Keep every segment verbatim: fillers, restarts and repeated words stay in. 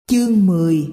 Chương mười.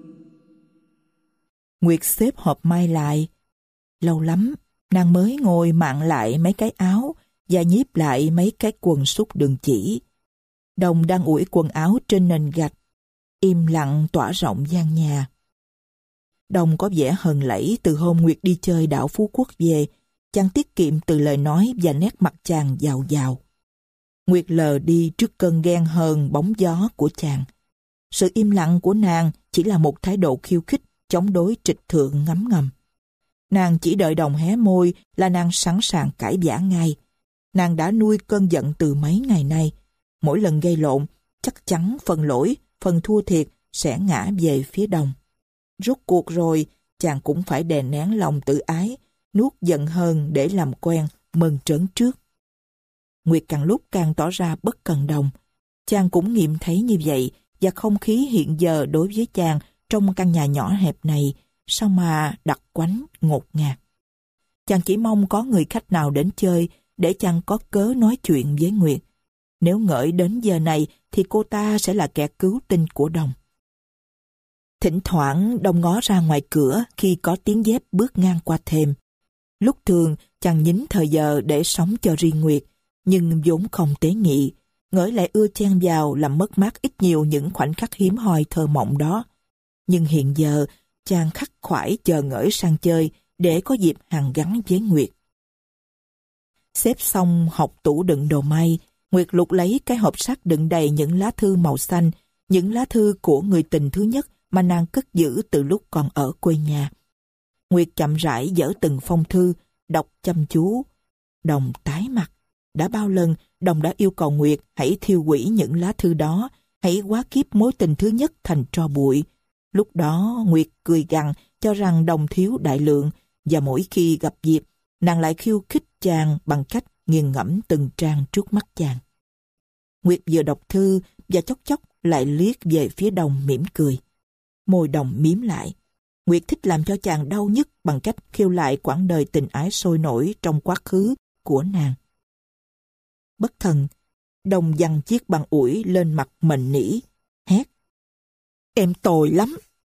Nguyệt xếp hộp may lại. Lâu lắm, nàng mới ngồi mạn lại mấy cái áo và nhíp lại mấy cái quần sút đường chỉ. Đồng đang ủi quần áo trên nền gạch, im lặng tỏa rộng gian nhà. Đồng có vẻ hờn lẫy từ hôm Nguyệt đi chơi đảo Phú Quốc về. Chàng tiết kiệm từ lời nói và nét mặt chàng giàu giàu. Nguyệt lờ đi trước cơn ghen hờn bóng gió của chàng. Sự im lặng của nàng chỉ là một thái độ khiêu khích, chống đối trịch thượng ngấm ngầm. Nàng chỉ đợi Đồng hé môi là nàng sẵn sàng cãi vã ngay. Nàng đã nuôi cơn giận từ mấy ngày nay. Mỗi lần gây lộn, chắc chắn phần lỗi, phần thua thiệt sẽ ngã về phía Đồng. Rốt cuộc rồi, chàng cũng phải đè nén lòng tự ái, nuốt giận hơn để làm quen, mừng trớn trước. Nguyệt càng lúc càng tỏ ra bất cần Đồng. Chàng cũng nghiệm thấy như vậy, và không khí hiện giờ đối với chàng trong căn nhà nhỏ hẹp này sao mà đặc quánh ngột ngạt. Chàng chỉ mong có người khách nào đến chơi để chàng có cớ nói chuyện với Nguyệt. Nếu ngợi đến giờ này thì cô ta sẽ là kẻ cứu tinh của Đồng. Thỉnh thoảng Đồng ngó ra ngoài cửa khi có tiếng dép bước ngang qua thềm. Lúc thường chàng nhín thời giờ để sống cho riêng Nguyệt, nhưng vốn không tế nhị. Ngỡi lại ưa chen vào làm mất mát ít nhiều những khoảnh khắc hiếm hoi thơ mộng đó. Nhưng hiện giờ, chàng khắc khoải chờ ngỡi sang chơi để có dịp hàn gắn với Nguyệt. Xếp xong hộc tủ đựng đồ may, Nguyệt lục lấy cái hộp sắt đựng đầy những lá thư màu xanh, những lá thư của người tình thứ nhất mà nàng cất giữ từ lúc còn ở quê nhà. Nguyệt chậm rãi dở từng phong thư, đọc chăm chú. Đồng tái mặt. Đã bao lần Đồng đã yêu cầu Nguyệt hãy thiêu hủy những lá thư đó, hãy hóa kiếp mối tình thứ nhất thành tro bụi. Lúc đó Nguyệt cười gằn cho rằng Đồng thiếu đại lượng, và mỗi khi gặp dịp, nàng lại khiêu khích chàng bằng cách nghiền ngẫm từng trang trước mắt chàng. Nguyệt vừa đọc thư và chốc chốc lại liếc về phía Đồng mỉm cười. Môi Đồng mím lại. Nguyệt thích làm cho chàng đau nhức bằng cách khiêu lại quãng đời tình ái sôi nổi trong quá khứ của nàng. Bất thần, Đồng giằng chiếc bàn ủi lên mặt mệnh nỉ, hét: "Em tồi lắm!"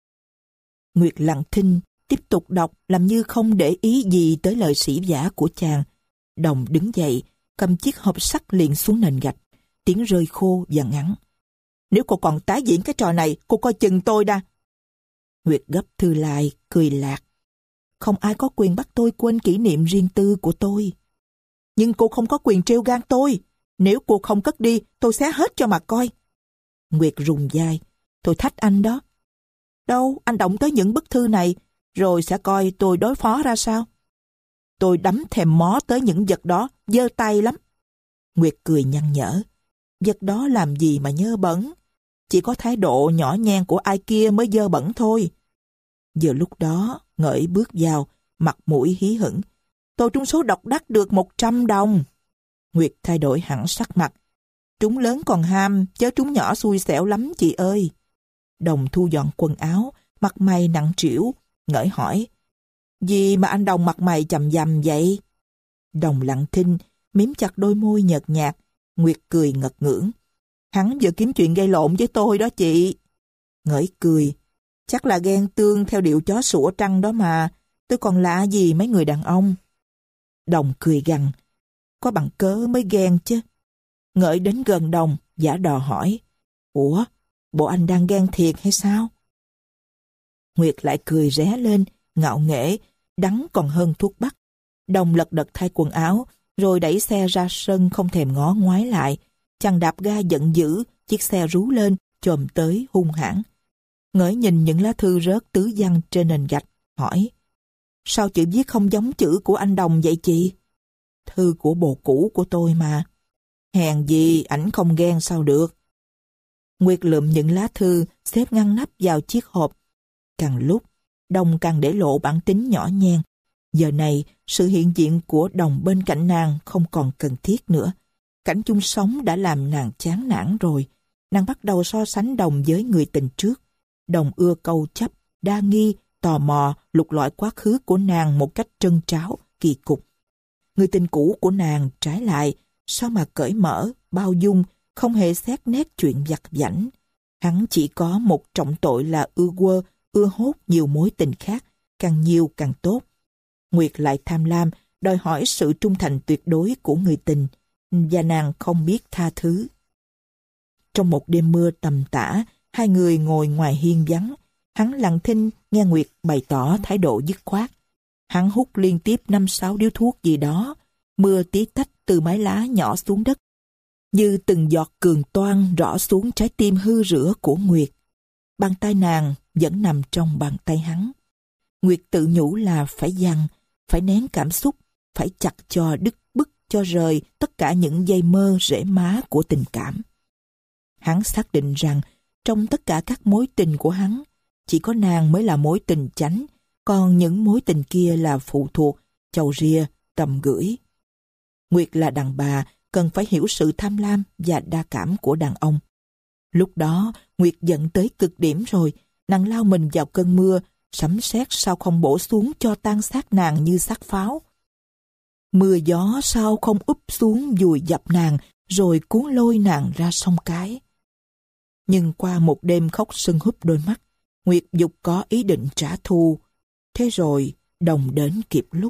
Nguyệt lặng thinh, tiếp tục đọc làm như không để ý gì tới lời sỉ vả của chàng. Đồng đứng dậy, cầm chiếc hộp sắt liền xuống nền gạch, tiếng rơi khô và ngắn. "Nếu cô còn tái diễn cái trò này, cô coi chừng tôi đa." Nguyệt gấp thư lại, cười lạc. "Không ai có quyền bắt tôi quên kỷ niệm riêng tư của tôi." "Nhưng cô không có quyền trêu gan tôi. Nếu cô không cất đi, tôi xé hết cho mà coi." Nguyệt rùng vai. "Tôi thách anh đó." "Đâu, anh động tới những bức thư này, rồi sẽ coi tôi đối phó ra sao." "Tôi đắm thèm mó tới những vật đó, giơ tay lắm." Nguyệt cười nhăn nhở. "Vật đó làm gì mà nhơ bẩn? Chỉ có thái độ nhỏ nhen của ai kia mới dơ bẩn thôi." Giờ lúc đó, Ngỡi bước vào, mặt mũi hí hửng. "Tôi trúng số độc đắc được một trăm đồng. Nguyệt thay đổi hẳn sắc mặt. "Trúng lớn còn ham, chớ trúng nhỏ xui xẻo lắm chị ơi." Đồng thu dọn quần áo, mặt mày nặng trĩu. Ngỡi hỏi: "Gì mà anh Đồng mặt mày chằm chằm vậy?" Đồng lặng thinh, mím chặt đôi môi nhợt nhạt. Nguyệt cười ngật ngưỡng. "Hắn vừa kiếm chuyện gây lộn với tôi đó chị." Ngỡi cười. "Chắc là ghen tương theo điệu chó sủa trăng đó mà. Tôi còn lạ gì mấy người đàn ông." Đồng cười gằn. "Có bằng cớ mới ghen chứ." Ngỡi đến gần Đồng, giả đò hỏi: "Ủa, bộ anh đang ghen thiệt hay sao?" Nguyệt lại cười ré lên, ngạo nghễ, đắng còn hơn thuốc bắc. Đồng lật đật thay quần áo, rồi đẩy xe ra sân không thèm ngó ngoái lại. Chàng đạp ga giận dữ, chiếc xe rú lên, chồm tới hung hãn. Ngỡi nhìn những lá thư rớt tứ văng trên nền gạch, hỏi: "Sao chữ viết không giống chữ của anh Đồng vậy chị?" "Thư của bồ cũ của tôi mà." "Hèn gì ảnh không ghen sao được." Nguyệt lượm những lá thư xếp ngăn nắp vào chiếc hộp. Càng lúc, Đồng càng để lộ bản tính nhỏ nhen. Giờ này, sự hiện diện của Đồng bên cạnh nàng không còn cần thiết nữa. Cảnh chung sống đã làm nàng chán nản rồi. Nàng bắt đầu so sánh Đồng với người tình trước. Đồng ưa câu chấp, đa nghi, tò mò, lục lọi quá khứ của nàng một cách trân tráo, kỳ cục. Người tình cũ của nàng trái lại, sao mà cởi mở, bao dung, không hề xét nét chuyện vặt vãnh. Hắn chỉ có một trọng tội là ưa quơ, ưa hốt nhiều mối tình khác, càng nhiều càng tốt. Nguyệt lại tham lam, đòi hỏi sự trung thành tuyệt đối của người tình, và nàng không biết tha thứ. Trong một đêm mưa tầm tã, hai người ngồi ngoài hiên vắng. Hắn lặng thinh nghe Nguyệt bày tỏ thái độ dứt khoát. Hắn hút liên tiếp năm sáu điếu thuốc gì đó, mưa tí tách từ mái lá nhỏ xuống đất, như từng giọt cường toan rõ xuống trái tim hư rữa của Nguyệt. Bàn tay nàng vẫn nằm trong bàn tay hắn. Nguyệt tự nhủ là phải dằn, phải nén cảm xúc, phải chặt cho đứt bứt cho rời tất cả những dây mơ rễ má của tình cảm. Hắn xác định rằng trong tất cả các mối tình của hắn, chỉ có nàng mới là mối tình chánh, còn những mối tình kia là phụ thuộc, chầu ria, tầm gửi. Nguyệt là đàn bà, cần phải hiểu sự tham lam và đa cảm của đàn ông. Lúc đó, Nguyệt giận tới cực điểm rồi, nàng lao mình vào cơn mưa, sấm sét sao không bổ xuống cho tan xác nàng như xác pháo. Mưa gió sao không úp xuống vùi dập nàng, rồi cuốn lôi nàng ra sông cái. Nhưng qua một đêm khóc sưng húp đôi mắt, Nguyệt dục có ý định trả thù. Thế rồi, Đồng đến kịp lúc.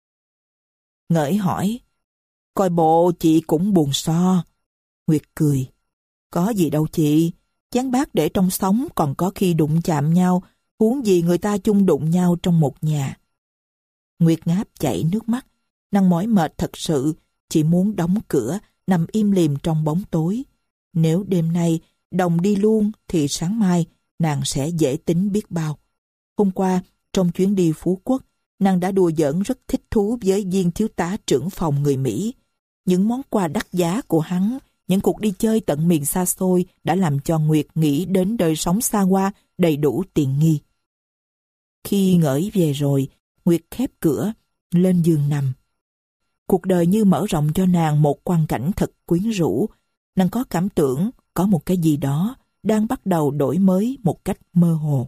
Ngỡi hỏi, coi bộ chị cũng buồn so. Nguyệt cười, có gì đâu chị, chén bát để trong sống còn có khi đụng chạm nhau, huống gì người ta chung đụng nhau trong một nhà. Nguyệt ngáp chảy nước mắt, nàng mỏi mệt thật sự, chỉ muốn đóng cửa, nằm im lìm trong bóng tối. Nếu đêm nay Đồng đi luôn thì sáng mai nàng sẽ dễ tính biết bao. Hôm qua, trong chuyến đi Phú Quốc, nàng đã đùa giỡn rất thích thú với viên thiếu tá trưởng phòng người Mỹ. Những món quà đắt giá của hắn, những cuộc đi chơi tận miền xa xôi đã làm cho Nguyệt nghĩ đến đời sống xa hoa đầy đủ tiện nghi. Khi Ngỡi về rồi, Nguyệt khép cửa, lên giường nằm. Cuộc đời như mở rộng cho nàng một quang cảnh thật quyến rũ. Nàng có cảm tưởng có một cái gì đó đang bắt đầu đổi mới một cách mơ hồ.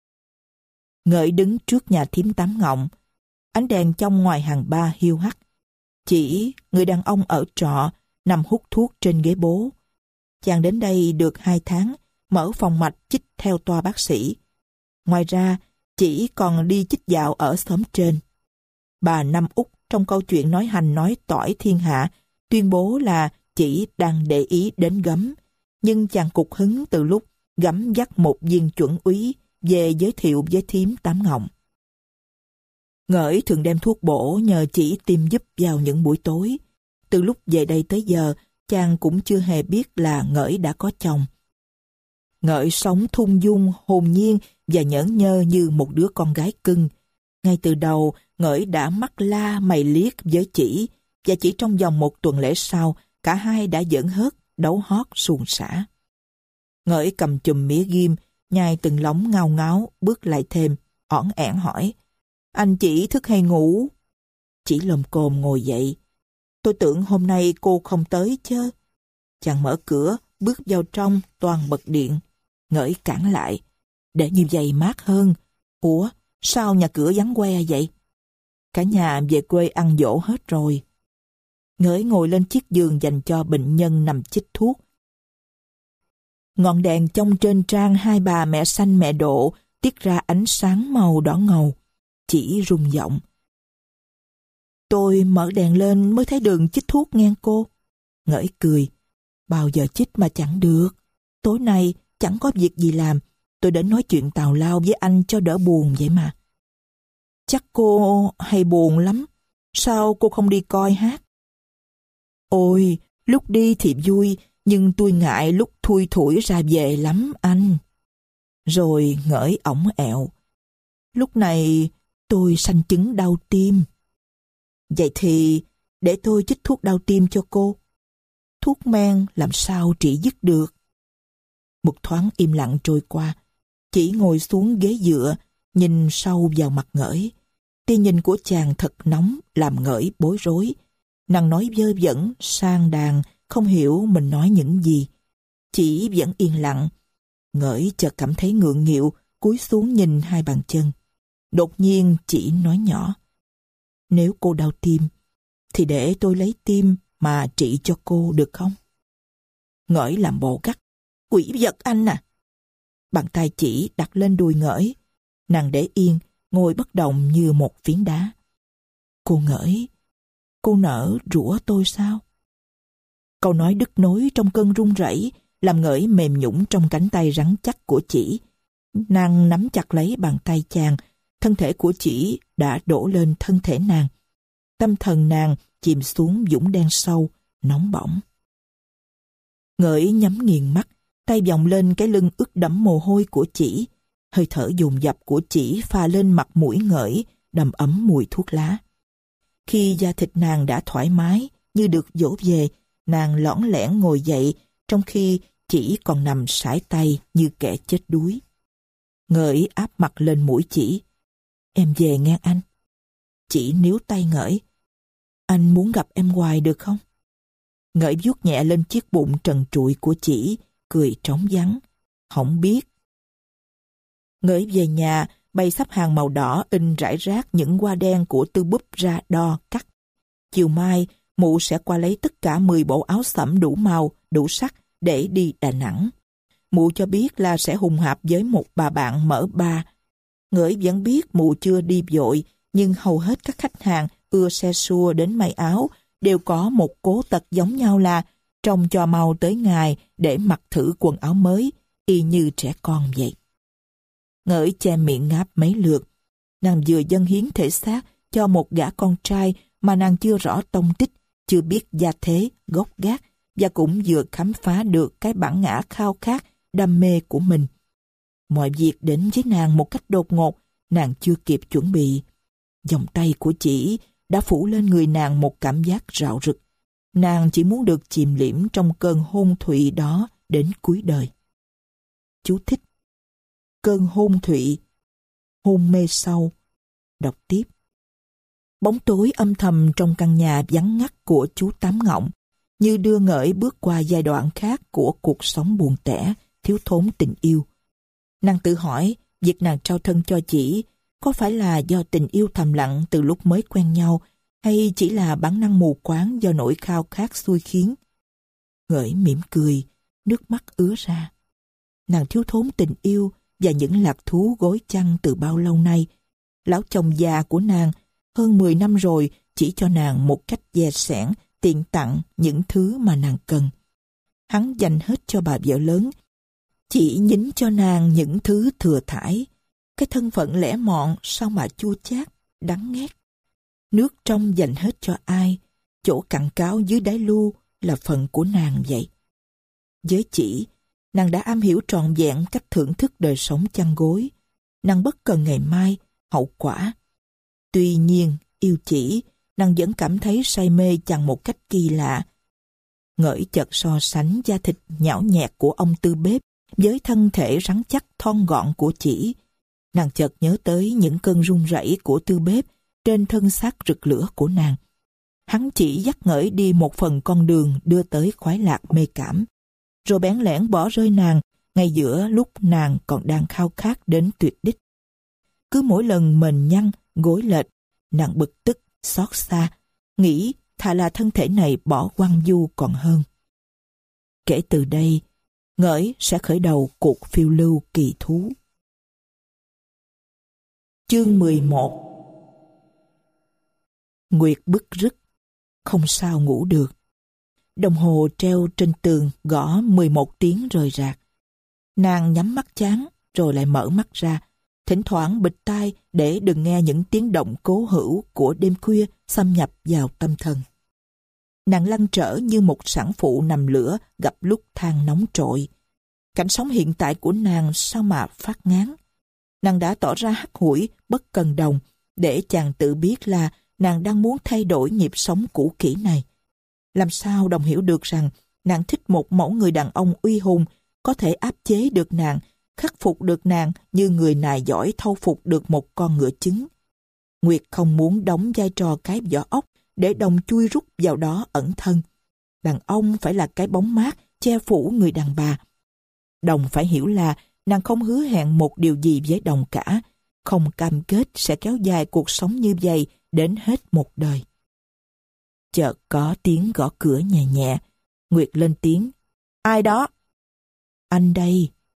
Ngỡi đứng trước nhà thím Tám Ngọng, ánh đèn trong ngoài hàng ba hiu hắt. Chỉ người đàn ông ở trọ nằm hút thuốc trên ghế bố. Chàng đến đây được hai tháng, mở phòng mạch chích theo toa bác sĩ. Ngoài ra, chỉ còn đi chích dạo ở xóm trên. Bà Năm Út trong câu chuyện nói hành nói tỏi thiên hạ tuyên bố là chỉ đang để ý đến Gấm, nhưng chàng cục hứng từ lúc Gấm dắt một viên chuẩn úy về giới thiệu với thím Tám Ngọng. Ngỡi thường đem thuốc bổ nhờ chỉ tìm giúp vào những buổi tối. Từ lúc về đây tới giờ, chàng cũng chưa hề biết là Ngỡi đã có chồng. Ngỡi sống thung dung, hồn nhiên và nhởn nhơ như một đứa con gái cưng. Ngay từ đầu, Ngỡi đã mắt la mày liếc với chỉ, và chỉ trong vòng một tuần lễ sau, cả hai đã giỡn hớt, đấu hót suồng sã. Ngỡi cầm chùm mía ghim, nhai từng lóng ngao ngáo, bước lại thêm, ỏn ẻn hỏi, anh chị thức hay ngủ? Chỉ lồm cồm ngồi dậy. Tôi tưởng hôm nay cô không tới chứ. Chàng mở cửa, bước vào trong, toàn bật điện. Ngỡi cản lại, để như vậy mát hơn. Ủa, sao nhà cửa vắng que vậy? Cả nhà về quê ăn dỗ hết rồi. Ngỡi ngồi lên chiếc giường dành cho bệnh nhân nằm chích thuốc. Ngọn đèn trong trên trang hai bà mẹ xanh mẹ độ tiết ra ánh sáng màu đỏ ngầu. Chỉ rung giọng. Tôi mở đèn lên mới thấy đường chích thuốc nghe cô. Ngỡi cười. Bao giờ chích mà chẳng được. Tối nay chẳng có việc gì làm. Tôi đến nói chuyện tào lao với anh cho đỡ buồn vậy mà. Chắc cô hay buồn lắm. Sao cô không đi coi hát? Ôi, lúc đi thì vui, nhưng tôi ngại lúc thui thủi ra về lắm anh. Rồi Ngỡi ỏng ẹo. Lúc này tôi sanh chứng đau tim. Vậy thì để tôi chích thuốc đau tim cho cô. Thuốc men làm sao trị dứt được. Một thoáng im lặng trôi qua. Chỉ ngồi xuống ghế dựa, nhìn sâu vào mặt Ngỡi. Tia nhìn của chàng thật nóng, làm Ngỡi bối rối. Nàng nói vơ vẩn, sang đàn, không hiểu mình nói những gì. Chỉ vẫn yên lặng. Ngỡi chợt cảm thấy ngượng nghịu, cúi xuống nhìn hai bàn chân. Đột nhiên chỉ nói nhỏ. Nếu cô đau tim, thì để tôi lấy tim mà trị cho cô được không? Ngỡi làm bộ gắt. Quỷ vật anh à, Bàn tay chỉ đặt lên đùi Ngỡi. Nàng để yên, ngồi bất động như một phiến đá. Cô Ngỡi, cô nỡ rủa tôi sao? Câu nói đứt nối trong cơn run rẩy làm Ngỡi mềm nhũn trong cánh tay rắn chắc của chỉ. Nàng nắm chặt lấy bàn tay chàng, thân thể của chỉ đã đổ lên thân thể nàng. Tâm thần nàng chìm xuống vũng đen sâu, nóng bỏng. Ngỡi nhắm nghiền mắt, tay vòng lên cái lưng ướt đẫm mồ hôi của chỉ. Hơi thở dồn dập của chỉ pha lên mặt mũi Ngỡi, đầm ấm mùi thuốc lá. Khi da thịt nàng đã thoải mái, như được dỗ về, nàng lõng lẻn ngồi dậy, trong khi chỉ còn nằm sải tay như kẻ chết đuối. Ngỡi áp mặt lên mũi chỉ. Em về nghe anh. Chỉ níu tay Ngỡi. Anh muốn gặp em hoài được không? Ngỡi vuốt nhẹ lên chiếc bụng trần trụi của chỉ, cười trống vắng. Không biết. Ngỡi về nhà, bày sắp hàng màu đỏ in rải rác những hoa đen của Tư Búp ra đo, cắt. Chiều mai, mụ sẽ qua lấy tất cả mười bộ áo sẫm đủ màu, đủ sắc để đi Đà Nẵng. Mụ cho biết là sẽ hùng hạp với một bà bạn mở bar. Ngỡi vẫn biết mụ chưa đi vội, nhưng hầu hết các khách hàng ưa xe xua đến may áo đều có một cố tật giống nhau là trông cho mau tới ngày để mặc thử quần áo mới, y như trẻ con vậy. Ngỡi che miệng ngáp mấy lượt. Nàng vừa dâng hiến thể xác cho một gã con trai mà nàng chưa rõ tông tích, chưa biết gia thế, gốc gác, và cũng vừa khám phá được cái bản ngã khao khát, đam mê của mình. Mọi việc đến với nàng một cách đột ngột, nàng chưa kịp chuẩn bị. Vòng tay của chỉ đã phủ lên người nàng một cảm giác rạo rực. Nàng chỉ muốn được chìm liễm trong cơn hôn thụy đó đến cuối đời. Chú thích: cơn hôn thụy, hôn mê sâu. Đọc tiếp. Bóng tối âm thầm trong căn nhà vắng ngắt của chú Tám Ngọng, như đưa Ngỡi bước qua giai đoạn khác của cuộc sống buồn tẻ, thiếu thốn tình yêu. Nàng tự hỏi, việc nàng trao thân cho chỉ có phải là do tình yêu thầm lặng từ lúc mới quen nhau, hay chỉ là bản năng mù quáng do nỗi khao khát xui khiến? Ngỡi mỉm cười, nước mắt ứa ra. Nàng thiếu thốn tình yêu và những lạc thú gối chăn từ bao lâu nay. Lão chồng già của nàng hơn mười năm rồi chỉ cho nàng một cách dè sẻn tiện tặng những thứ mà nàng cần. Hắn dành hết cho bà vợ lớn, chỉ nhính cho nàng những thứ thừa thãi. Cái thân phận lẻ mọn sao mà chua chát, đắng nghét. Nước trong dành hết cho ai, chỗ cặn cáo dưới đáy lu là phần của nàng vậy. Với chỉ, nàng đã am hiểu trọn vẹn cách thưởng thức đời sống chăn gối. Nàng bất cần ngày mai, hậu quả. Tuy nhiên, yêu chỉ, nàng vẫn cảm thấy say mê chàng một cách kỳ lạ. Ngỡi chợt so sánh da thịt nhão nhẹt của ông Tư Bếp với thân thể rắn chắc thon gọn của chỉ. Nàng chợt nhớ tới những cơn run rẩy của Tư Bếp trên thân xác rực lửa của nàng. Hắn chỉ dắt Ngỡi đi một phần con đường đưa tới khoái lạc mê cảm, rồi bén lẻn bỏ rơi nàng ngay giữa lúc nàng còn đang khao khát đến tuyệt đích. Cứ mỗi lần mền nhăn, gối lệch, nàng bực tức, xót xa, nghĩ thà là thân thể này bỏ quăng du còn hơn. Kể từ đây, Ngỡi sẽ khởi đầu cuộc phiêu lưu kỳ thú. Chương mười một. Nguyệt bức rứt, không sao ngủ được. Đồng hồ treo trên tường gõ mười một tiếng rời rạc. Nàng nhắm mắt chán rồi lại mở mắt ra, thỉnh thoảng bịt tai để đừng nghe những tiếng động cố hữu của đêm khuya xâm nhập vào tâm thần. Nàng lăn trở như một sản phụ nằm lửa gặp lúc than nóng trội. Cảnh sống hiện tại của nàng sao mà phát ngán. Nàng đã tỏ ra hắt hủi, bất cần đồng, để chàng tự biết là nàng đang muốn thay đổi nhịp sống cũ kỹ này. Làm sao Đồng hiểu được rằng nàng thích một mẫu người đàn ông uy hùng, có thể áp chế được nàng, khắc phục được nàng như người nài giỏi thâu phục được một con ngựa trứng. Nguyệt không muốn đóng vai trò cái vỏ ốc để Đồng chui rút vào đó ẩn thân. Đàn ông phải là cái bóng mát che phủ người đàn bà. Đồng phải hiểu là nàng không hứa hẹn một điều gì với Đồng cả, không cam kết sẽ kéo dài cuộc sống như vậy đến hết một đời. Chợt có tiếng gõ cửa nhẹ nhẹ. Nguyệt lên tiếng. Ai đó? Anh đây.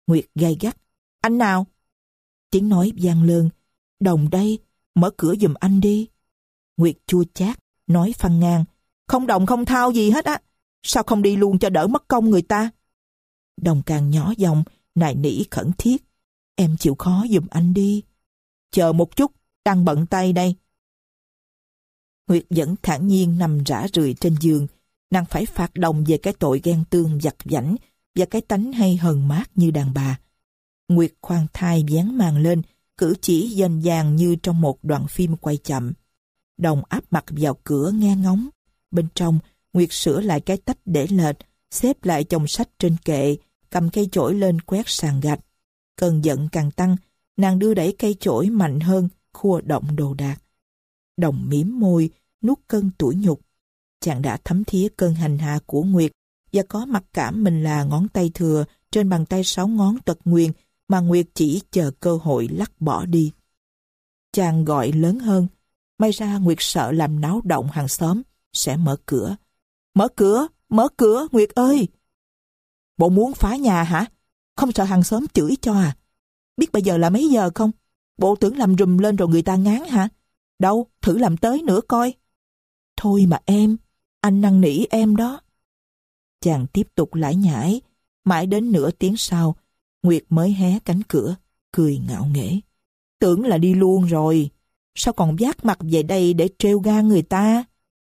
Nguyệt gay gắt. Anh nào? Tiếng nói vang lên. Đồng đây, mở cửa giùm anh đi. Nguyệt chua chát, nói phăng ngang. Không đồng không thao gì hết á. Sao không đi luôn cho đỡ mất công người ta? Đồng càng nhỏ giọng, nài nỉ khẩn thiết. Em chịu khó giùm anh đi. Chờ một chút, đang bận tay đây. Nguyệt vẫn thản nhiên nằm rã rượi trên giường. Nàng phải phạt Đồng về cái tội ghen tương vặt vãnh và cái tánh hay hờn mát như đàn bà. Nguyệt khoan thai vén màn lên, cử chỉ dênh dàng như trong một đoạn phim quay chậm. Đồng áp mặt vào cửa nghe ngóng. Bên trong, Nguyệt sửa lại cái tách để lệch, xếp lại chồng sách trên kệ, cầm cây chổi lên quét sàn gạch. Cơn giận càng tăng, nàng đưa đẩy cây chổi mạnh hơn, khua động đồ đạc. Đồng mím môi, nuốt cơn tủi nhục. Chàng đã thấm thía cơn hành hạ của Nguyệt và có mặc cảm mình là ngón tay thừa trên bàn tay sáu ngón tật nguyền mà Nguyệt chỉ chờ cơ hội lắc bỏ đi. Chàng gọi lớn hơn. May ra Nguyệt sợ làm náo động hàng xóm, sẽ mở cửa. Mở cửa, mở cửa, Nguyệt ơi! Bộ muốn phá nhà hả? Không sợ hàng xóm chửi cho à? Biết bây giờ là mấy giờ không? Bộ tưởng làm rùm lên rồi người ta ngán hả? Đâu, thử làm tới nữa coi. Thôi mà em, anh năn nỉ em đó. Chàng tiếp tục lải nhải, mãi đến nửa tiếng sau, Nguyệt mới hé cánh cửa, cười ngạo nghễ. Tưởng là đi luôn rồi, sao còn vác mặt về đây để trêu ga người ta?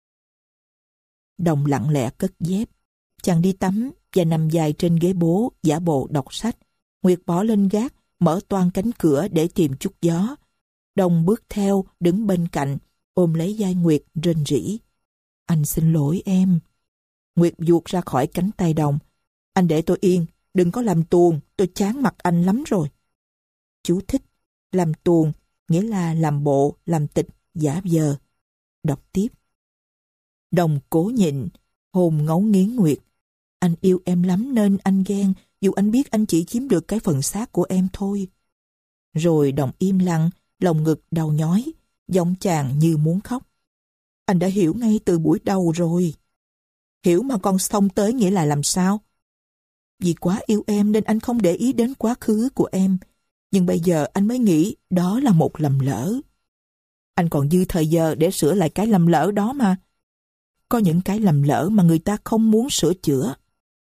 Đồng lặng lẽ cất dép. Chàng đi tắm và nằm dài trên ghế bố, giả bộ đọc sách. Nguyệt bỏ lên gác, mở toang cánh cửa để tìm chút gió. Đồng bước theo, đứng bên cạnh, ôm lấy vai Nguyệt rên rỉ. Anh xin lỗi em. Nguyệt vuột ra khỏi cánh tay Đồng. Anh để tôi yên, đừng có làm tuồng, tôi chán mặt anh lắm rồi. Chú thích, làm tuồng, nghĩa là làm bộ, làm tịch, giả vờ. Đọc tiếp. Đồng cố nhịn, hồn ngấu nghiến Nguyệt. Anh yêu em lắm nên anh ghen, dù anh biết anh chỉ chiếm được cái phần xác của em thôi. Rồi Đồng im lặng, lòng ngực đau nhói, giọng chàng như muốn khóc. Anh đã hiểu ngay từ buổi đầu rồi. Hiểu mà con xông tới nghĩa là làm sao? Vì quá yêu em nên anh không để ý đến quá khứ của em. Nhưng bây giờ anh mới nghĩ đó là một lầm lỡ. Anh còn dư thời giờ để sửa lại cái lầm lỡ đó mà. Có những cái lầm lỡ mà người ta không muốn sửa chữa.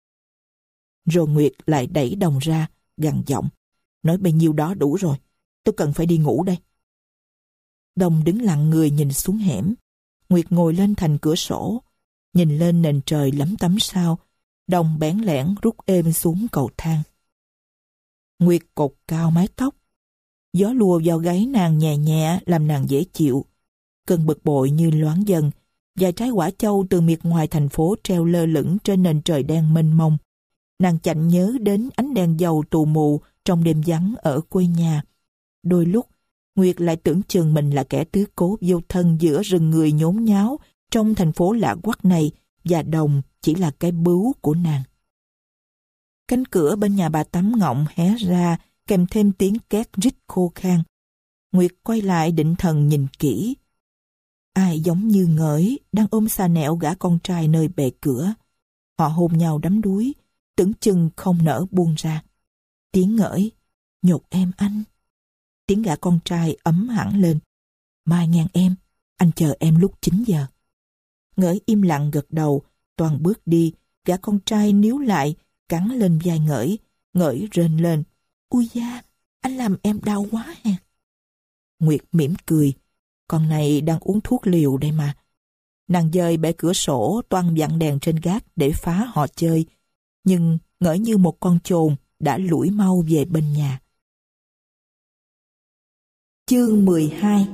Rồi Nguyệt lại đẩy Đồng ra, gằn giọng. Nói bấy nhiêu đó đủ rồi. Tôi cần phải đi ngủ đây. Đồng đứng lặng người nhìn xuống hẻm. Nguyệt ngồi lên thành cửa sổ. Nhìn lên nền trời lấm tấm sao. Đồng bẽn lẽn rút êm xuống cầu thang. Nguyệt cột cao mái tóc. Gió lùa vào gáy nàng nhẹ nhẹ làm nàng dễ chịu. Cơn bực bội như loáng dần. Vài trái quả châu từ miệt ngoài thành phố treo lơ lửng trên nền trời đen mênh mông. Nàng chạnh nhớ đến ánh đèn dầu tù mù trong đêm vắng ở quê nhà. Đôi lúc, Nguyệt lại tưởng chừng mình là kẻ tứ cố vô thân giữa rừng người nhốn nháo trong thành phố lạ quắc này và Đồng chỉ là cái bướu của nàng. Cánh cửa bên nhà bà Tám Ngọng hé ra kèm thêm tiếng két rít khô khan. Nguyệt quay lại định thần nhìn kỹ. Ai giống như ngởi đang ôm xà nẹo gã con trai nơi bệ cửa. Họ hôn nhau đắm đuối, tưởng chừng không nỡ buông ra. Tiếng ngởi, nhột em anh. Tiếng gã con trai ấm hẳn lên. Mai ngang em, anh chờ em lúc chín giờ. Ngởi im lặng gật đầu, toàn bước đi, gã con trai níu lại, cắn lên vai Ngởi. Ngởi rên lên. Ui da, anh làm em đau quá hè. Nguyệt mỉm cười. Con này đang uống thuốc liều đây mà. Nàng dời bệ cửa sổ toan vặn đèn trên gác để phá họ chơi. Nhưng Ngởi như một con chồn đã lủi mau về bên nhà. Chương mười hai.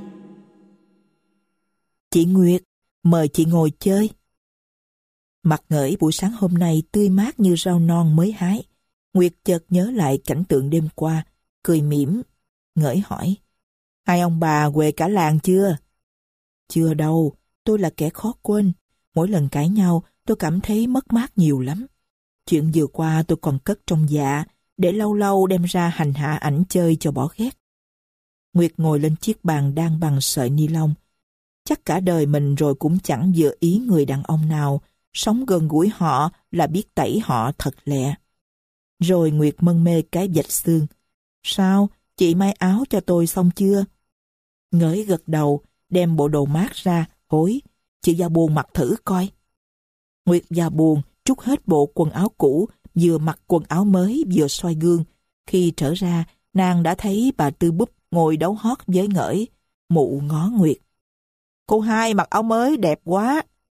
Chị Nguyệt, mời chị ngồi chơi. Mặt Ngởi buổi sáng hôm nay tươi mát như rau non mới hái. Nguyệt chợt nhớ lại cảnh tượng đêm qua, cười mỉm. Ngởi hỏi, hai ông bà về cả làng chưa? Chưa đâu, tôi là kẻ khó quên. Mỗi lần cãi nhau, tôi cảm thấy mất mát nhiều lắm. Chuyện vừa qua tôi còn cất trong dạ, để lâu lâu đem ra hành hạ ảnh chơi cho bỏ ghét. Nguyệt ngồi lên chiếc bàn đan bằng sợi ni lông. Chắc cả đời mình rồi cũng chẳng vừa ý người đàn ông nào, sống gần gũi họ là biết tẩy họ thật lẹ. Rồi Nguyệt mân mê cái vạch xương. Sao, chị may áo cho tôi xong chưa? Ngới gật đầu, đem bộ đồ mát ra, hối. Chị vào buồng mặc thử coi. Nguyệt vào buồng, trút hết bộ quần áo cũ, vừa mặc quần áo mới vừa soi gương. Khi trở ra, nàng đã thấy bà Tư Búp ngồi đấu hót với Ngởi. Mụ ngó Nguyệt. Cô hai mặc áo mới đẹp quá.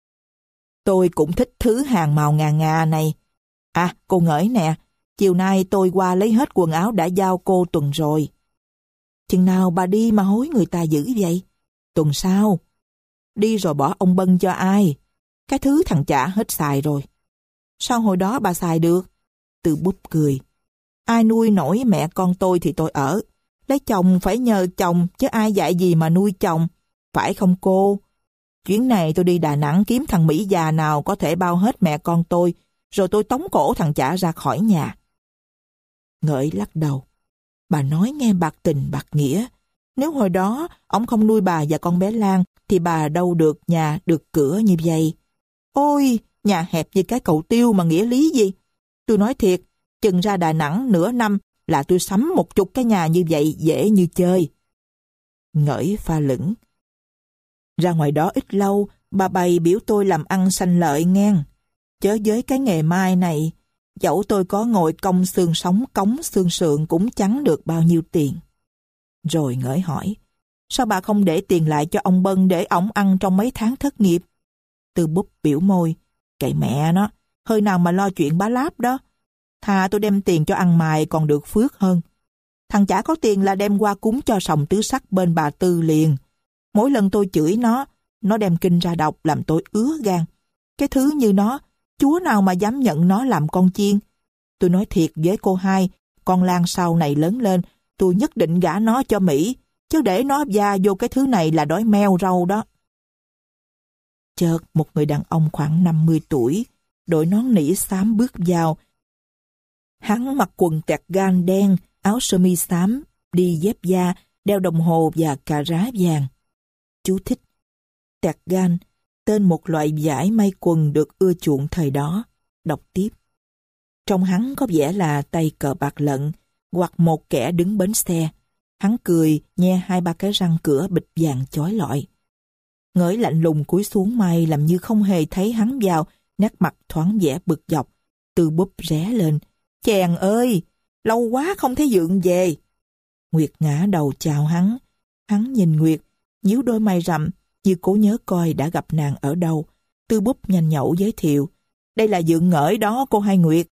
Tôi cũng thích thứ hàng màu ngà ngà này. À, cô Ngởi nè, chiều nay tôi qua lấy hết quần áo đã giao cô tuần rồi. Chừng nào bà đi mà hối người ta dữ vậy? Tuần sau. Đi rồi bỏ ông Bân cho ai? Cái thứ thằng chả hết xài rồi. Sao hồi đó bà xài được? Tư Búp cười. Ai nuôi nổi mẹ con tôi thì tôi ở. Lấy chồng phải nhờ chồng, chứ ai dạy gì mà nuôi chồng. Phải không cô? Chuyến này tôi đi Đà Nẵng kiếm thằng Mỹ già nào có thể bao hết mẹ con tôi, rồi tôi tống cổ thằng chả ra khỏi nhà. Ngởi lắc đầu. Bà nói nghe bạc tình bạc nghĩa. Nếu hồi đó ông không nuôi bà và con bé Lan, thì bà đâu được nhà được cửa như vậy. Ôi, nhà hẹp như cái cầu tiêu mà nghĩa lý gì? Tôi nói thiệt, chừng ra Đà Nẵng nửa năm là tôi sắm một chục cái nhà như vậy dễ như chơi. Ngởi pha lửng. Ra ngoài đó ít lâu, bà bày biểu tôi làm ăn sanh lợi ngang. Chớ với cái nghề mai này, dẫu tôi có ngồi công xương sống cống xương sườn cũng chẳng được bao nhiêu tiền. Rồi Ngởi hỏi, sao bà không để tiền lại cho ông Bân để ổng ăn trong mấy tháng thất nghiệp? Tư Búp biểu môi, kệ mẹ nó, hơi nào mà lo chuyện bá láp đó. Thà tôi đem tiền cho ăn mày còn được phước hơn. Thằng chả có tiền là đem qua cúng cho sòng tứ sắc bên bà Tư liền. Mỗi lần tôi chửi nó, nó đem kinh ra đọc làm tôi ứa gan. Cái thứ như nó, chúa nào mà dám nhận nó làm con chiên. Tôi nói thiệt với cô hai, con Lan sau này lớn lên, tôi nhất định gả nó cho Mỹ, chứ để nó gia vô cái thứ này là đói meo rau đó. Chợt một người đàn ông khoảng năm mươi tuổi, đội nón nỉ xám bước vào. Hắn mặc quần tẹt gan đen, áo sơ mi xám, đi dép da, đeo đồng hồ và cà rá vàng. Chú thích. Tẹt gan, tên một loại vải may quần được ưa chuộng thời đó. Đọc tiếp. Trong hắn có vẻ là tay cờ bạc lận, hoặc một kẻ đứng bến xe. Hắn cười, nhe hai ba cái răng cửa bịch vàng chói lọi. Ngởi lạnh lùng cúi xuống may làm như không hề thấy hắn vào, nét mặt thoáng vẻ bực dọc. Tư Búp ré lên. Chèn ơi, lâu quá không thấy dượng về. Nguyệt ngã đầu chào hắn. Hắn nhìn Nguyệt, nhíu đôi mày rậm, như cố nhớ coi đã gặp nàng ở đâu. Tư Búp nhanh nhẩu giới thiệu. Đây là dượng Ngởi đó cô hai Nguyệt.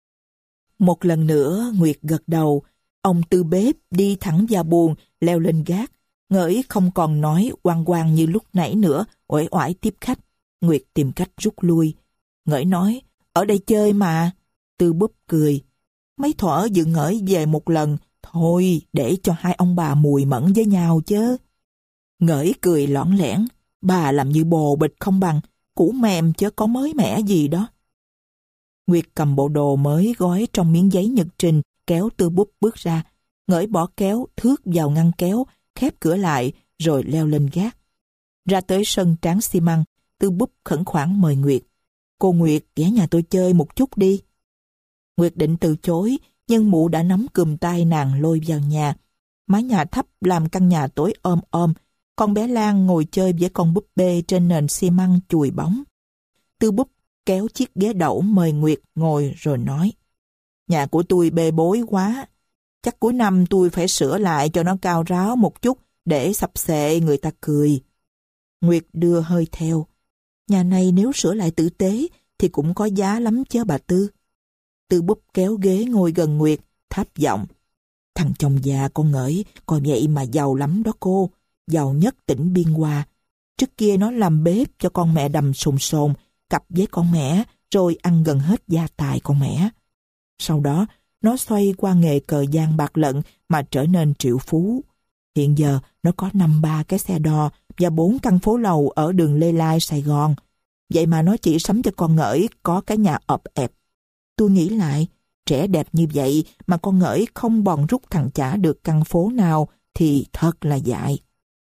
Một lần nữa Nguyệt gật đầu. Ông Tư bếp đi thẳng vào buồng, leo lên gác. Ngởi không còn nói oang oang như lúc nãy nữa, uể oải tiếp khách. Nguyệt tìm cách rút lui. Ngởi nói, ở đây chơi mà. Tư Búp cười. Mấy thuở dượng Ngởi về một lần, thôi để cho hai ông bà mùi mẫn với nhau chứ. Ngởi cười lõng lẻn, bà làm như bồ bịch không bằng, cũ mềm chứ có mới mẻ gì đó. Nguyệt cầm bộ đồ mới gói trong miếng giấy nhật trình, kéo Tư Búp bước ra. Ngởi bỏ kéo, thước vào ngăn kéo, khép cửa lại, rồi leo lên gác. Ra tới sân tráng xi măng, Tư Búp khẩn khoản mời Nguyệt. Cô Nguyệt ghé nhà tôi chơi một chút đi. Nguyệt định từ chối, nhưng mụ đã nắm cùm tay nàng lôi vào nhà. Mái nhà thấp làm căn nhà tối om om. Con bé Lan ngồi chơi với con búp bê trên nền xi măng chùi bóng. Tư Búp kéo chiếc ghế đẩu mời Nguyệt ngồi rồi nói. Nhà của tôi bê bối quá. Chắc cuối năm tôi phải sửa lại cho nó cao ráo một chút để sập xệ người ta cười. Nguyệt đưa hơi theo. Nhà này nếu sửa lại tử tế thì cũng có giá lắm chứ bà Tư. Tư Búp kéo ghế ngồi gần Nguyệt, thấp giọng. Thằng chồng già con Ngởi, coi vậy mà giàu lắm đó cô. Giàu nhất tỉnh Biên Hòa. Trước kia nó làm bếp cho con mẹ đầm sồn sồn, cặp với con mẹ, rồi ăn gần hết gia tài con mẹ. Sau đó, nó xoay qua nghề cờ giang bạc lận mà trở nên triệu phú. Hiện giờ, nó có năm ba cái xe đò và bốn căn phố lầu ở đường Lê Lai, Sài Gòn. Vậy mà nó chỉ sắm cho con Ngởi có cái nhà ọp ẹp. Tôi nghĩ lại, trẻ đẹp như vậy mà con Ngởi không bòn rút thằng chả được căn phố nào thì thật là dại.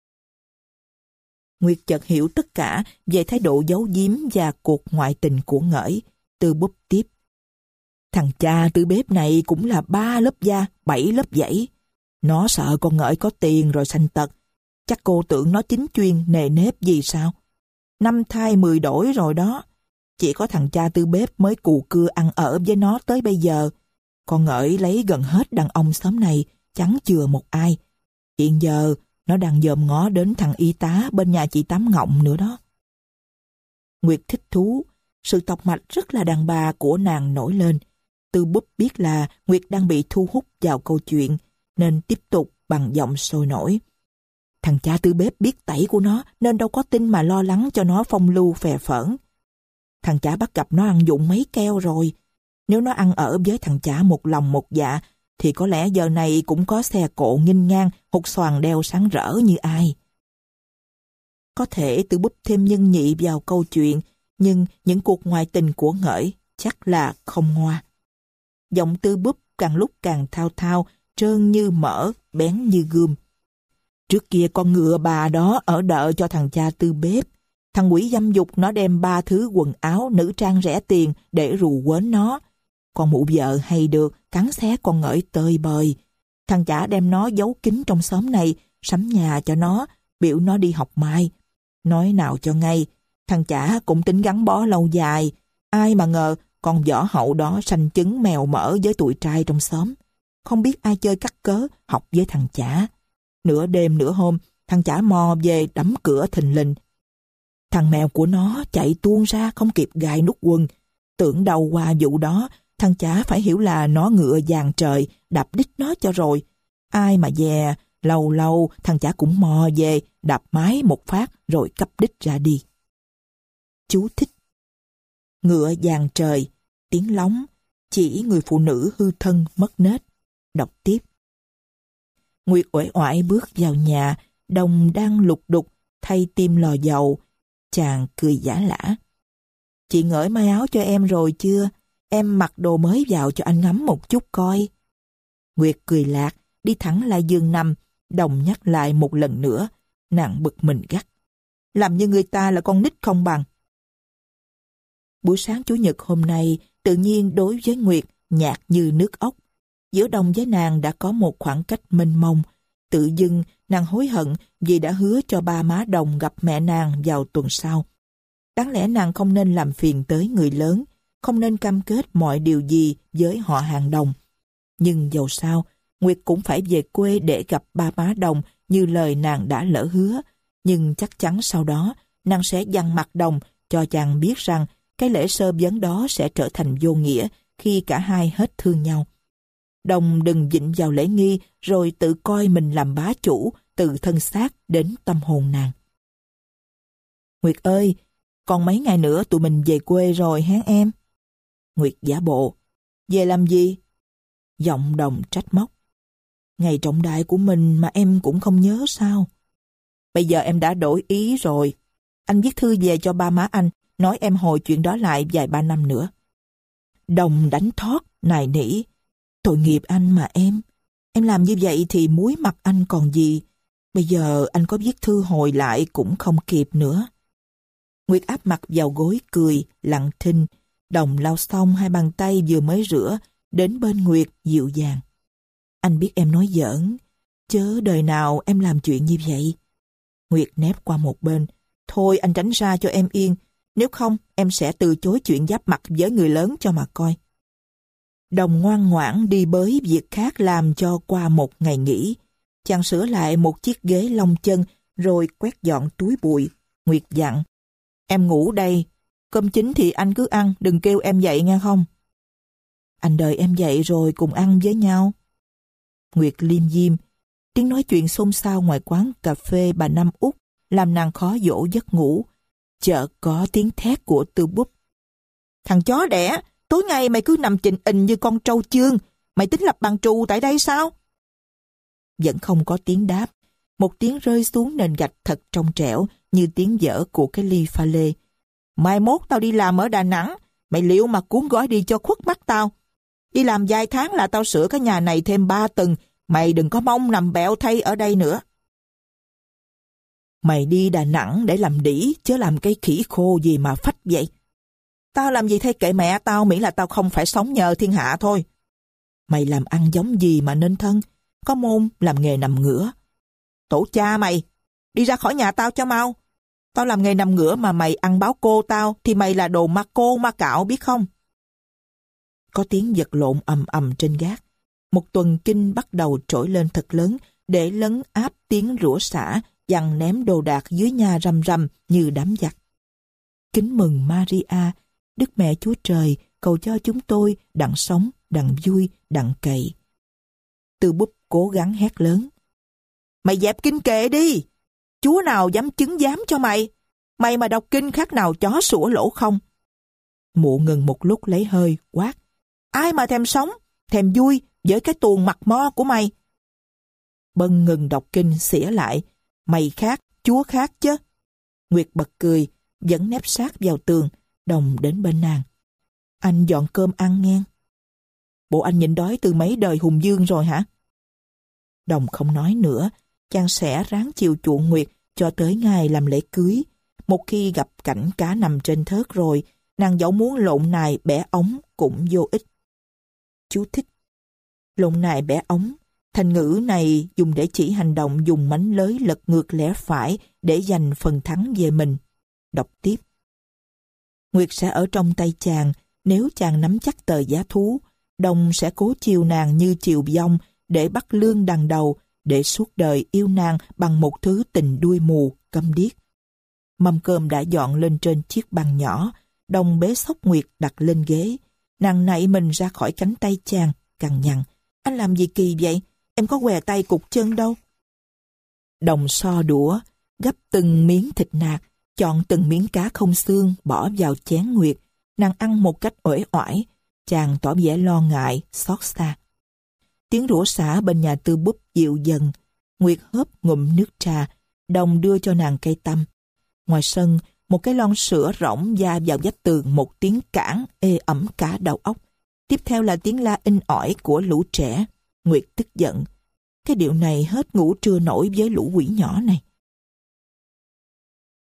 Nguyệt chợt hiểu tất cả về thái độ giấu giếm và cuộc ngoại tình của Ngởi. Tư Búp tiếp. Thằng cha tư bếp này cũng là ba lớp da, bảy lớp dãy. Nó sợ con Ngợi có tiền rồi sanh tật. Chắc cô tưởng nó chính chuyên nề nếp gì sao? Năm thai mười đổi rồi đó. Chỉ có thằng cha tư bếp mới cù cưa ăn ở với nó tới bây giờ. Con Ngợi lấy gần hết đàn ông xóm này, chẳng chừa một ai. Hiện giờ nó đang dòm ngó đến thằng y tá bên nhà chị Tám Ngọng nữa đó. Nguyệt thích thú, sự tọc mạch rất là đàn bà của nàng nổi lên. Tư Búp biết là Nguyệt đang bị thu hút vào câu chuyện, nên tiếp tục bằng giọng sôi nổi. Thằng cha tư bếp biết tẩy của nó, nên đâu có tin mà lo lắng cho nó phong lưu phè phỡn. Thằng chả bắt gặp nó ăn dụng mấy keo rồi. Nếu nó ăn ở với thằng chả một lòng một dạ, thì có lẽ giờ này cũng có xe cộ nghinh ngang, hột xoàn đeo sáng rỡ như ai. Có thể Tư Búp thêm nhân nhị vào câu chuyện, nhưng những cuộc ngoại tình của Ngợi chắc là không ngoa. Giọng Tư Búp càng lúc càng thao thao, trơn như mỡ, bén như gươm. Trước kia con ngựa bà đó ở đợ cho thằng cha tư bếp. Thằng quỷ dâm dục nó đem ba thứ quần áo, nữ trang rẻ tiền để rù quến nó. Con mụ vợ hay được, cắn xé con Ngợi tơi bời. Thằng chả đem nó giấu kín trong xóm này, sắm nhà cho nó, biểu nó đi học mai. Nói nào cho ngay, thằng chả cũng tính gắn bó lâu dài. Ai mà ngờ con võ hậu đó sanh chứng mèo mỡ với tụi trai trong xóm. Không biết ai chơi cắt cớ, học với thằng chả. Nửa đêm nửa hôm, thằng chả mò về đấm cửa thình lình. Thằng mèo của nó chạy tuôn ra không kịp gài nút quần. Tưởng đầu qua vụ đó, thằng chả phải hiểu là nó ngựa vàng trời, đạp đít nó cho rồi. Ai mà dè, lâu lâu thằng chả cũng mò về, đạp mái một phát rồi cắp đít ra đi. Chú thích. Ngựa vàng trời, tiếng lóng, chỉ người phụ nữ hư thân mất nết. Đọc tiếp. Nguyệt uể oải bước vào nhà, Đồng đang lục đục thay tim lò dầu. Chàng cười giả lả. Chị ngởi may áo cho em rồi chưa? Em mặc đồ mới vào cho anh ngắm một chút coi. Nguyệt cười lạc, đi thẳng lại giường nằm. Đồng nhắc lại một lần nữa. Nàng bực mình gắt. Làm như người ta là con nít không bằng. Buổi sáng Chủ nhật hôm nay tự nhiên đối với Nguyệt nhạt như nước ốc. Giữa Đồng với nàng đã có một khoảng cách mênh mông. Tự dưng nàng hối hận vì đã hứa cho ba má Đồng gặp mẹ nàng vào tuần sau. Đáng lẽ nàng không nên làm phiền tới người lớn, không nên cam kết mọi điều gì với họ hàng Đồng. Nhưng dầu sao, Nguyệt cũng phải về quê để gặp ba má Đồng như lời nàng đã lỡ hứa. Nhưng chắc chắn sau đó, nàng sẽ dằn mặt Đồng cho chàng biết rằng cái lễ sơ vấn đó sẽ trở thành vô nghĩa khi cả hai hết thương nhau. Đồng đừng vịnh vào lễ nghi rồi tự coi mình làm bá chủ từ thân xác đến tâm hồn nàng. Nguyệt ơi, còn mấy ngày nữa tụi mình về quê rồi hén em. Nguyệt giả bộ. Về làm gì? Giọng Đồng trách móc. Ngày trọng đại của mình mà em cũng không nhớ sao? Bây giờ em đã đổi ý rồi. Anh viết thư về cho ba má anh, nói em hồi chuyện đó lại vài ba năm nữa. Đồng đánh thót, nài nỉ. Tội nghiệp anh mà em. Em làm như vậy thì muối mặt anh còn gì. Bây giờ anh có viết thư hồi lại cũng không kịp nữa. Nguyệt áp mặt vào gối cười, lặng thinh. Đồng lau xong hai bàn tay vừa mới rửa, đến bên Nguyệt dịu dàng. Anh biết em nói giỡn, chớ đời nào em làm chuyện như vậy. Nguyệt nép qua một bên. Thôi anh tránh ra cho em yên, nếu không em sẽ từ chối chuyện giáp mặt với người lớn cho mà coi. Đồng ngoan ngoãn đi bới việc khác làm cho qua một ngày nghỉ. Chàng sửa lại một chiếc ghế lông chân rồi quét dọn túi bụi. Nguyệt dặn. Em ngủ đây. Cơm chín thì anh cứ ăn, đừng kêu em dậy nghe không? Anh đợi em dậy rồi cùng ăn với nhau. Nguyệt liêm diêm. Tiếng nói chuyện xôn xao ngoài quán cà phê bà Năm Út làm nàng khó dỗ giấc ngủ. Chợt có tiếng thét của Tư Búp. Thằng chó đẻ, tối ngày mày cứ nằm chình ình như con trâu chương. Mày tính lập bằng trù tại đây sao? Vẫn không có tiếng đáp. Một tiếng rơi xuống nền gạch thật trong trẻo như tiếng dở của cái ly pha lê. Mai mốt tao đi làm ở Đà Nẵng. Mày liệu mà cuốn gói đi cho khuất mắt tao. Đi làm vài tháng là tao sửa cái nhà này thêm ba tầng. Mày đừng có mong nằm bẹo thay ở đây nữa. Mày đi Đà Nẵng để làm đĩ chứ làm cái khỉ khô gì mà phách vậy? Tao làm gì thay kệ mẹ tao, miễn là tao không phải sống nhờ thiên hạ thôi. Mày làm ăn giống gì mà nên thân, có môn làm nghề nằm ngửa. Tổ cha mày, đi ra khỏi nhà tao cho mau. Tao làm nghề nằm ngửa mà mày ăn báo cô tao, thì mày là đồ ma cô ma cạo biết không? Có tiếng vật lộn ầm ầm trên gác. Một tuần kinh bắt đầu trỗi lên thật lớn để lấn áp tiếng rủa xả, giằng ném đồ đạc dưới nhà rầm rầm như đám giặc. Kính mừng Maria, Đức Mẹ Chúa Trời, cầu cho chúng tôi đặng sống, đặng vui, đặng cậy. Tư Búp cố gắng hét lớn. Mày dẹp kinh kệ đi! Chúa nào dám chứng giám cho mày? Mày mà đọc kinh khác nào chó sủa lỗ không? Mụ ngừng một lúc lấy hơi, quát. Ai mà thèm sống, thèm vui với cái tuồng mặt mo của mày? Bân ngừng đọc kinh xỉa lại. Mày khác, Chúa khác chứ. Nguyệt bật cười, vẫn nép sát vào tường. Đồng đến bên nàng. Anh dọn cơm ăn nghe. Bộ anh nhịn đói từ mấy đời hùng dương rồi hả? Đồng không nói nữa. Chàng sẽ ráng chiều chuộng Nguyệt cho tới ngày làm lễ cưới. Một khi gặp cảnh cá nằm trên thớt rồi, nàng dẫu muốn lộn nài bẻ ống cũng vô ích. Chú thích. Lộn nài bẻ ống, thành ngữ này dùng để chỉ hành động dùng mánh lới lật ngược lẽ phải để giành phần thắng về mình. Đọc tiếp. Nguyệt sẽ ở trong tay chàng, nếu chàng nắm chắc tờ giá thú. Đồng sẽ cố chiều nàng như chiều dông để bắt lương đằng đầu, để suốt đời yêu nàng bằng một thứ tình đuôi mù, câm điếc. Mâm cơm đã dọn lên trên chiếc bàn nhỏ. Đồng bế xốc Nguyệt đặt lên ghế. Nàng nảy mình ra khỏi cánh tay chàng, cằn nhằn. Anh làm gì kỳ vậy? Em có què tay cụt chân đâu. Đồng so đũa, gấp từng miếng thịt nạc, chọn từng miếng cá không xương bỏ vào chén Nguyệt. Nàng ăn một cách uể oải. Chàng tỏ vẻ lo ngại, xót xa. Tiếng rủa xả bên nhà Tư Búp dịu dần. Nguyệt hớp ngụm nước trà. Đồng đưa cho nàng cây tăm. Ngoài sân, một cái lon sữa rỗng va vào vách tường một tiếng cảng ê ẩm cả đầu óc. Tiếp theo là tiếng la inh ỏi của lũ trẻ. Nguyệt tức giận. Cái điệu này hết ngủ trưa nổi với lũ quỷ nhỏ này.